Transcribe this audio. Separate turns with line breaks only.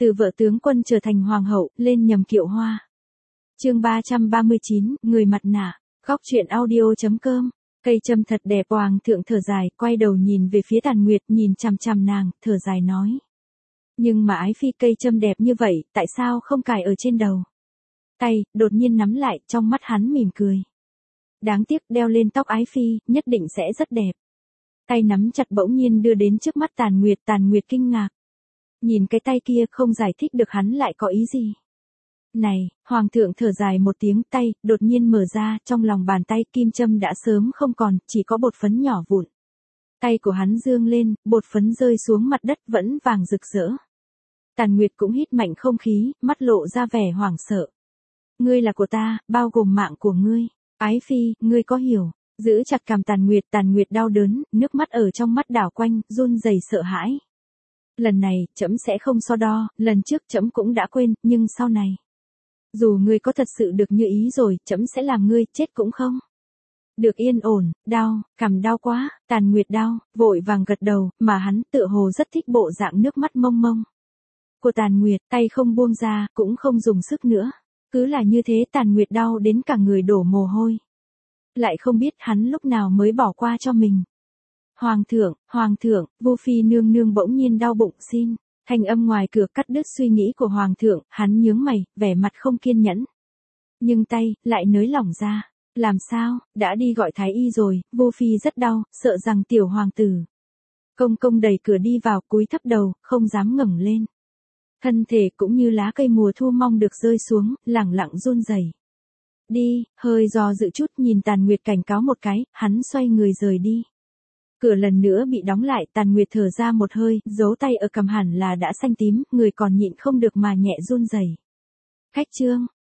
Từ vợ tướng quân trở thành hoàng hậu, lên nhầm kiệu hoa. Chương 339, người mặt nạ. Góc truyện audio.com. Cây châm thật đẹp. Hoàng thượng thở dài, quay đầu nhìn về phía Tàn Nguyệt, nhìn chằm chằm nàng, thở dài nói. Nhưng mà ái phi, cây châm đẹp như vậy, tại sao không cài ở trên đầu? Tay, đột nhiên nắm lại, trong mắt hắn mỉm cười. Đáng tiếc, đeo lên tóc ái phi, nhất định sẽ rất đẹp. Tay nắm chặt bỗng nhiên đưa đến trước mắt Tàn Nguyệt kinh ngạc. Nhìn cái tay kia không giải thích được hắn lại có ý gì. Này, hoàng thượng thở dài một tiếng, tay, đột nhiên mở ra, trong lòng bàn tay kim châm đã sớm không còn, chỉ có bột phấn nhỏ vụn. Tay của hắn dương lên, bột phấn rơi xuống mặt đất vẫn vàng rực rỡ. Tàn Nguyệt cũng hít mạnh không khí, mắt lộ ra vẻ hoảng sợ. Ngươi là của ta, bao gồm mạng của ngươi. Ái phi, ngươi có hiểu? Giữ chặt cằm Tàn Nguyệt đau đớn, nước mắt ở trong mắt đảo quanh, run rẩy sợ hãi. Lần này, trẫm sẽ không so đo, lần trước trẫm cũng đã quên, nhưng sau này. Dù ngươi có thật sự được như ý rồi, trẫm sẽ làm ngươi chết cũng không. Được yên ổn, đau, cằm đau quá, Tàn Nguyệt đau, vội vàng gật đầu, mà hắn tựa hồ rất thích bộ dạng nước mắt mông mông của Tàn Nguyệt, tay không buông ra, cũng không dùng sức nữa. Cứ là như thế Tàn Nguyệt đau đến cả người đổ mồ hôi. Lại không biết hắn lúc nào mới bỏ qua cho mình. Hoàng thượng, Vu Phi nương nương bỗng nhiên đau bụng xin. Thanh âm ngoài cửa cắt đứt suy nghĩ của hoàng thượng, hắn nhướng mày, vẻ mặt không kiên nhẫn. Nhưng tay, lại nới lỏng ra. Làm sao, đã đi gọi thái y rồi, Vu Phi rất đau, sợ rằng tiểu hoàng tử. Công đẩy cửa đi vào, cúi thấp đầu, không dám ngẩng lên. Thân thể cũng như lá cây mùa thu mong được rơi xuống, lẳng lặng run rẩy. Đi, hơi do dự chút nhìn Tàn Nguyệt cảnh cáo một cái, hắn xoay người rời đi. Cửa lần nữa bị đóng lại, Tàn Nguyệt thở ra một hơi, dấu tay ở cằm hẳn là đã xanh tím, người còn nhịn không được mà nhẹ run rẩy. Khách trương,